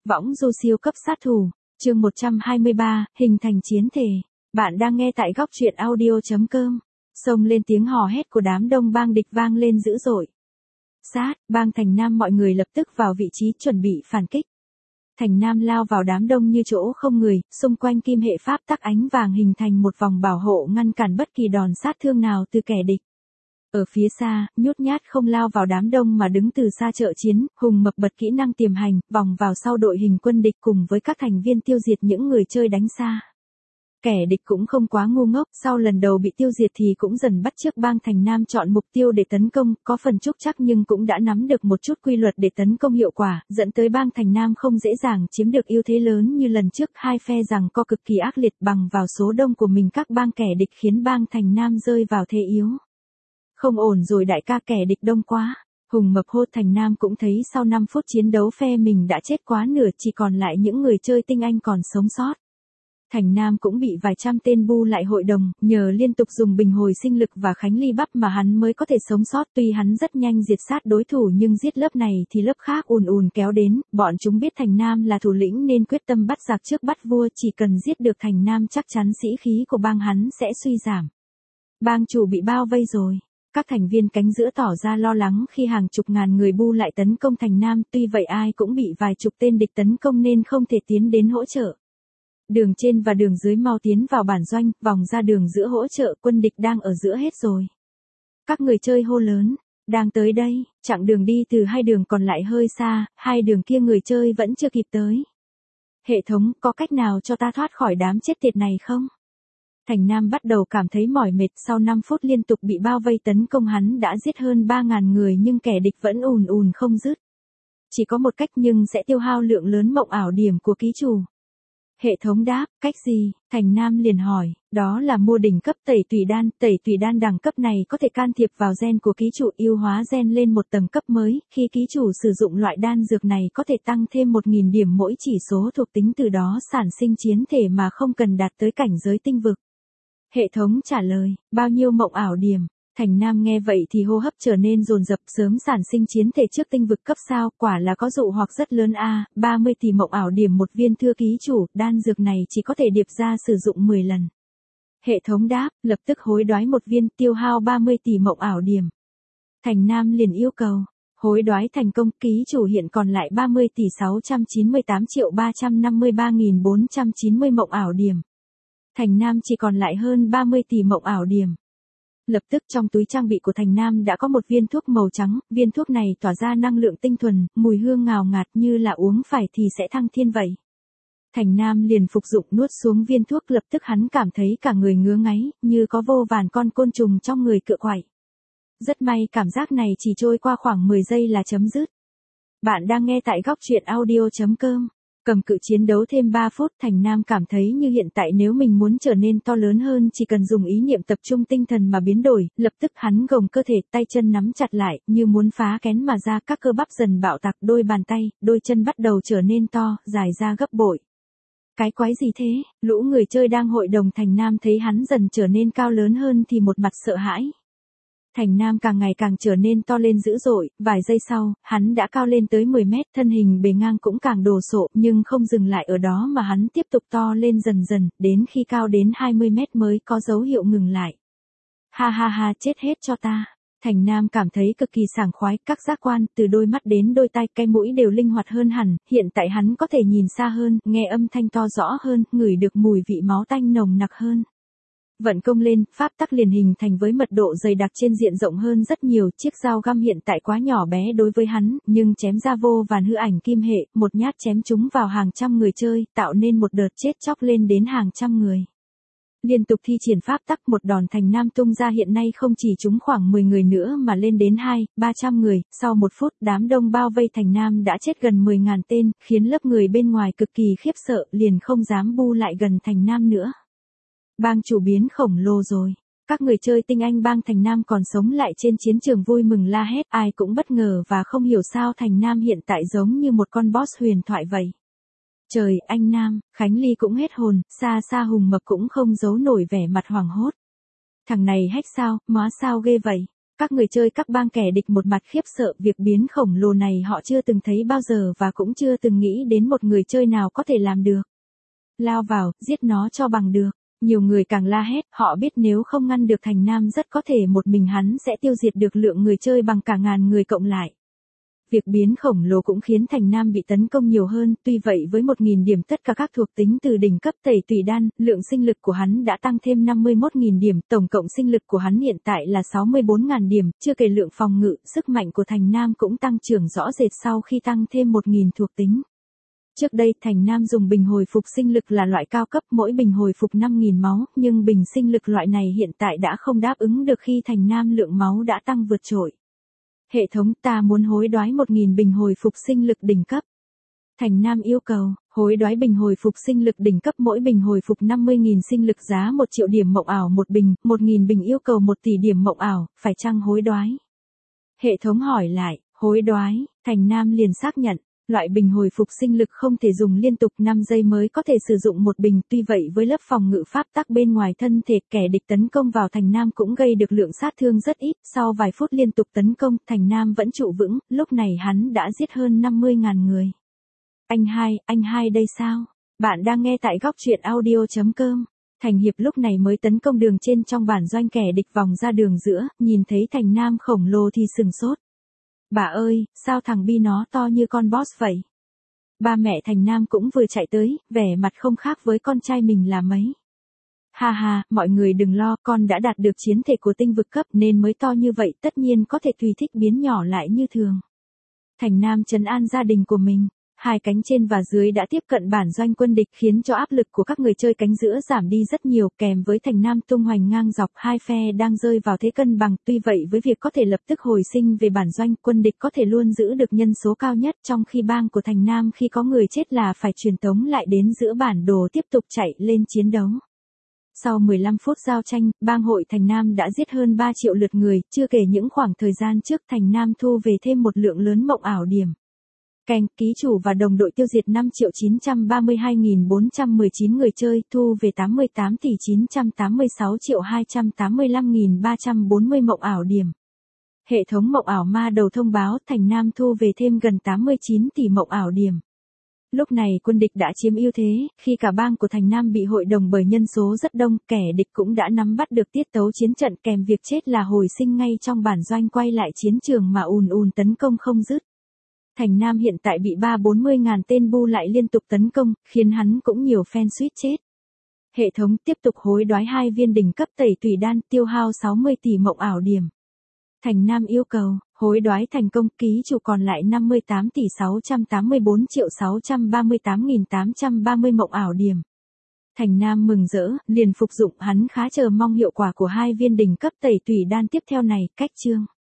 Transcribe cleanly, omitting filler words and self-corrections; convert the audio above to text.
Võng du siêu cấp sát thủ, chương 123, hình thành chiến thể. Bạn đang nghe tại góc truyện audio.com. Xông lên tiếng hò hét của đám đông bang địch vang lên dữ dội. Sát, bang Thành Nam mọi người lập tức vào vị trí chuẩn bị phản kích. Thành Nam lao vào đám đông như chỗ không người, xung quanh kim hệ pháp tắc ánh vàng hình thành một vòng bảo hộ ngăn cản bất kỳ đòn sát thương nào từ kẻ địch. Ở phía xa, nhút nhát không lao vào đám đông mà đứng từ xa trợ chiến, Hùng Mập bật kỹ năng tiềm hành, vòng vào sau đội hình quân địch cùng với các thành viên tiêu diệt những người chơi đánh xa. Kẻ địch cũng không quá ngu ngốc, sau lần đầu bị tiêu diệt thì cũng dần bắt chước bang Thành Nam chọn mục tiêu để tấn công, có phần trúc chắc nhưng cũng đã nắm được một chút quy luật để tấn công hiệu quả, dẫn tới bang Thành Nam không dễ dàng chiếm được ưu thế lớn như lần trước. Hai phe rằng co cực kỳ ác liệt, bằng vào số đông của mình các bang kẻ địch khiến bang Thành Nam rơi vào thế yếu. Không ổn rồi đại ca, kẻ địch đông quá. Hùng Mập hô. Thành Nam cũng thấy sau 5 phút chiến đấu phe mình đã chết quá nửa, chỉ còn lại những người chơi tinh anh còn sống sót. Thành Nam cũng bị vài trăm tên bu lại hội đồng, nhờ liên tục dùng bình hồi sinh lực và khánh ly bắp mà hắn mới có thể sống sót. Tuy hắn rất nhanh diệt sát đối thủ nhưng giết lớp này thì lớp khác ùn ùn kéo đến, bọn chúng biết Thành Nam là thủ lĩnh nên quyết tâm bắt giặc trước bắt vua, chỉ cần giết được Thành Nam chắc chắn sĩ khí của bang hắn sẽ suy giảm. Bang chủ bị bao vây rồi. Các thành viên cánh giữa tỏ ra lo lắng khi hàng chục ngàn người bu lại tấn công Thành Nam, tuy vậy ai cũng bị vài chục tên địch tấn công nên không thể tiến đến hỗ trợ. Đường trên và đường dưới mau tiến vào bản doanh, vòng ra đường giữa hỗ trợ, quân địch đang ở giữa hết rồi. Các người chơi hô lớn, đang tới đây. Chặng đường đi từ hai đường còn lại hơi xa, hai đường kia người chơi vẫn chưa kịp tới. Hệ thống, có cách nào cho ta thoát khỏi đám chết tiệt này không? Thành Nam bắt đầu cảm thấy mỏi mệt, sau 5 phút liên tục bị bao vây tấn công hắn đã giết hơn 3.000 người nhưng kẻ địch vẫn ùn ùn không dứt. Chỉ có một cách nhưng sẽ tiêu hao lượng lớn mộng ảo điểm của ký chủ. Hệ thống đáp, cách gì? Thành Nam liền hỏi, đó là mua đỉnh cấp tẩy tùy đan đẳng cấp này có thể can thiệp vào gen của ký chủ, yêu hóa gen lên một tầng cấp mới, khi ký chủ sử dụng loại đan dược này có thể tăng thêm 1.000 điểm mỗi chỉ số thuộc tính, từ đó sản sinh chiến thể mà không cần đạt tới cảnh giới tinh vực. Hệ thống trả lời, bao nhiêu mộng ảo điểm? Thành Nam nghe vậy thì hô hấp trở nên dồn dập, sớm sản sinh chiến thể trước tinh vực cấp sao, quả là có dụ hoặc rất lớn a. 30 tỷ mộng ảo điểm một viên, thưa ký chủ, đan dược này chỉ có thể điệp ra sử dụng 10 lần. Hệ thống đáp, lập tức hối đoái một viên, tiêu hao 30 tỷ mộng ảo điểm. Thành Nam liền yêu cầu, hối đoái thành công, ký chủ hiện còn lại 30 tỷ 698.353.490 mộng ảo điểm. Thành Nam chỉ còn lại hơn 30 tỷ mộng ảo điểm. Lập tức trong túi trang bị của Thành Nam đã có một viên thuốc màu trắng, viên thuốc này tỏa ra năng lượng tinh thuần, mùi hương ngào ngạt như là uống phải thì sẽ thăng thiên vậy. Thành Nam liền phục dụng nuốt xuống viên thuốc, lập tức hắn cảm thấy cả người ngứa ngáy, như có vô vàn con côn trùng trong người cựa quậy. Rất may cảm giác này chỉ trôi qua khoảng 10 giây là chấm dứt. Bạn đang nghe tại góc truyện audio.com. Cầm cự chiến đấu thêm 3 phút, Thành Nam cảm thấy như hiện tại nếu mình muốn trở nên to lớn hơn chỉ cần dùng ý niệm tập trung tinh thần mà biến đổi, lập tức hắn gồng cơ thể, tay chân nắm chặt lại, như muốn phá kén mà ra, các cơ bắp dần bạo tạc, đôi bàn tay, đôi chân bắt đầu trở nên to, dài ra gấp bội. Cái quái gì thế? Lũ người chơi đang hội đồng Thành Nam thấy hắn dần trở nên cao lớn hơn thì một mặt sợ hãi. Thành Nam càng ngày càng trở nên to lên dữ dội, vài giây sau, hắn đã cao lên tới 10 mét, thân hình bề ngang cũng càng đồ sộ, nhưng không dừng lại ở đó mà hắn tiếp tục to lên dần dần, đến khi cao đến 20 mét mới có dấu hiệu ngừng lại. Ha ha ha, chết hết cho ta. Thành Nam cảm thấy cực kỳ sảng khoái, các giác quan, từ đôi mắt đến đôi tai, cái mũi đều linh hoạt hơn hẳn, hiện tại hắn có thể nhìn xa hơn, nghe âm thanh to rõ hơn, ngửi được mùi vị máu tanh nồng nặc hơn. Vận công lên, pháp tắc liền hình thành với mật độ dày đặc trên diện rộng hơn rất nhiều, chiếc dao găm hiện tại quá nhỏ bé đối với hắn, nhưng chém ra vô vàn hư ảnh kim hệ, một nhát chém chúng vào hàng trăm người chơi, tạo nên một đợt chết chóc lên đến hàng trăm người. Liên tục thi triển pháp tắc, một đòn Thành Nam tung ra hiện nay không chỉ trúng khoảng 10 người nữa mà lên đến 200-300 người, sau 1 phút đám đông bao vây Thành Nam đã chết gần 10.000 tên, khiến lớp người bên ngoài cực kỳ khiếp sợ, liền không dám bu lại gần Thành Nam nữa. Bang chủ biến khổng lồ rồi. Các người chơi tinh anh bang Thành Nam còn sống lại trên chiến trường vui mừng la hét, ai cũng bất ngờ và không hiểu sao Thành Nam hiện tại giống như một con boss huyền thoại vậy. Trời, anh Nam, Khánh Ly cũng hết hồn, xa xa Hùng Mập cũng không giấu nổi vẻ mặt hoảng hốt. Thằng này hack sao, má sao ghê vậy. Các người chơi các bang kẻ địch một mặt khiếp sợ, việc biến khổng lồ này họ chưa từng thấy bao giờ và cũng chưa từng nghĩ đến một người chơi nào có thể làm được. Lao vào, giết nó cho bằng được. Nhiều người càng la hét, họ biết nếu không ngăn được Thành Nam rất có thể một mình hắn sẽ tiêu diệt được lượng người chơi bằng cả ngàn người cộng lại. Việc biến khổng lồ cũng khiến Thành Nam bị tấn công nhiều hơn, tuy vậy với 1.000 điểm tất cả các thuộc tính từ đỉnh cấp tẩy tùy đan, lượng sinh lực của hắn đã tăng thêm 51.000 điểm, tổng cộng sinh lực của hắn hiện tại là 64.000 điểm, chưa kể lượng phòng ngự, sức mạnh của Thành Nam cũng tăng trưởng rõ rệt sau khi tăng thêm 1.000 thuộc tính. Trước đây Thành Nam dùng bình hồi phục sinh lực là loại cao cấp, mỗi bình hồi phục 5.000 máu, nhưng bình sinh lực loại này hiện tại đã không đáp ứng được khi Thành Nam lượng máu đã tăng vượt trội. Hệ thống, ta muốn hối đoái 1.000 bình hồi phục sinh lực đỉnh cấp. Thành Nam yêu cầu, hối đoái bình hồi phục sinh lực đỉnh cấp, mỗi bình hồi phục 50.000 sinh lực giá 1 triệu điểm mộng ảo một bình, 1.000 bình yêu cầu 1 tỷ điểm mộng ảo, phải chăng hối đoái? Hệ thống hỏi lại, hối đoái, Thành Nam liền xác nhận. Loại bình hồi phục sinh lực không thể dùng liên tục 5 giây mới có thể sử dụng một bình, tuy vậy với lớp phòng ngự pháp tắc bên ngoài thân thể, kẻ địch tấn công vào Thành Nam cũng gây được lượng sát thương rất ít, sau vài phút liên tục tấn công, Thành Nam vẫn trụ vững, lúc này hắn đã giết hơn 50.000 người. Anh hai đây sao? Bạn đang nghe tại góc truyện audio.com. Thành Hiệp lúc này mới tấn công đường trên trong bản doanh, kẻ địch vòng ra đường giữa, nhìn thấy Thành Nam khổng lồ thì sừng sốt. Bà ơi, sao thằng Bi nó to như con boss vậy? Ba mẹ Thành Nam cũng vừa chạy tới, vẻ mặt không khác với con trai mình là mấy. Ha ha, mọi người đừng lo, con đã đạt được chiến thể của tinh vực cấp nên mới to như vậy, tất nhiên có thể tùy thích biến nhỏ lại như thường. Thành Nam trấn an gia đình của mình. Hai cánh trên và dưới đã tiếp cận bản doanh quân địch, khiến cho áp lực của các người chơi cánh giữa giảm đi rất nhiều, kèm với Thành Nam tung hoành ngang dọc, hai phe đang rơi vào thế cân bằng, tuy vậy với việc có thể lập tức hồi sinh về bản doanh, quân địch có thể luôn giữ được nhân số cao nhất, trong khi bang của Thành Nam khi có người chết là phải truyền tống lại đến giữa bản đồ tiếp tục chạy lên chiến đấu. Sau 15 phút giao tranh, bang hội Thành Nam đã giết hơn 3 triệu lượt người, chưa kể những khoảng thời gian trước Thành Nam thu về thêm một lượng lớn mộng ảo điểm. Keng, ký chủ và đồng đội tiêu diệt 5.932.419 người chơi, thu về 88.986.285.340 mộng ảo điểm. Hệ thống mộng ảo ma đầu thông báo Thành Nam thu về thêm gần 89 tỷ mộng ảo điểm. Lúc này quân địch đã chiếm ưu thế, khi cả bang của Thành Nam bị hội đồng bởi nhân số rất đông, kẻ địch cũng đã nắm bắt được tiết tấu chiến trận, kèm việc chết là hồi sinh ngay trong bản doanh, quay lại chiến trường mà ùn tấn công không dứt. Thành Nam hiện tại bị 30-40 ngàn tên bu lại liên tục tấn công, khiến hắn cũng nhiều fan suýt chết. Hệ thống tiếp tục hối đoái 2 viên đỉnh cấp tẩy tùy đan, tiêu hao 60 tỷ mộng ảo điểm. Thành Nam yêu cầu, hối đoái thành công, ký chủ còn lại 58.684.638.830 mộng ảo điểm. Thành Nam mừng rỡ, liền phục dụng, hắn khá chờ mong hiệu quả của 2 viên đỉnh cấp tẩy tùy đan tiếp theo này, cách chương.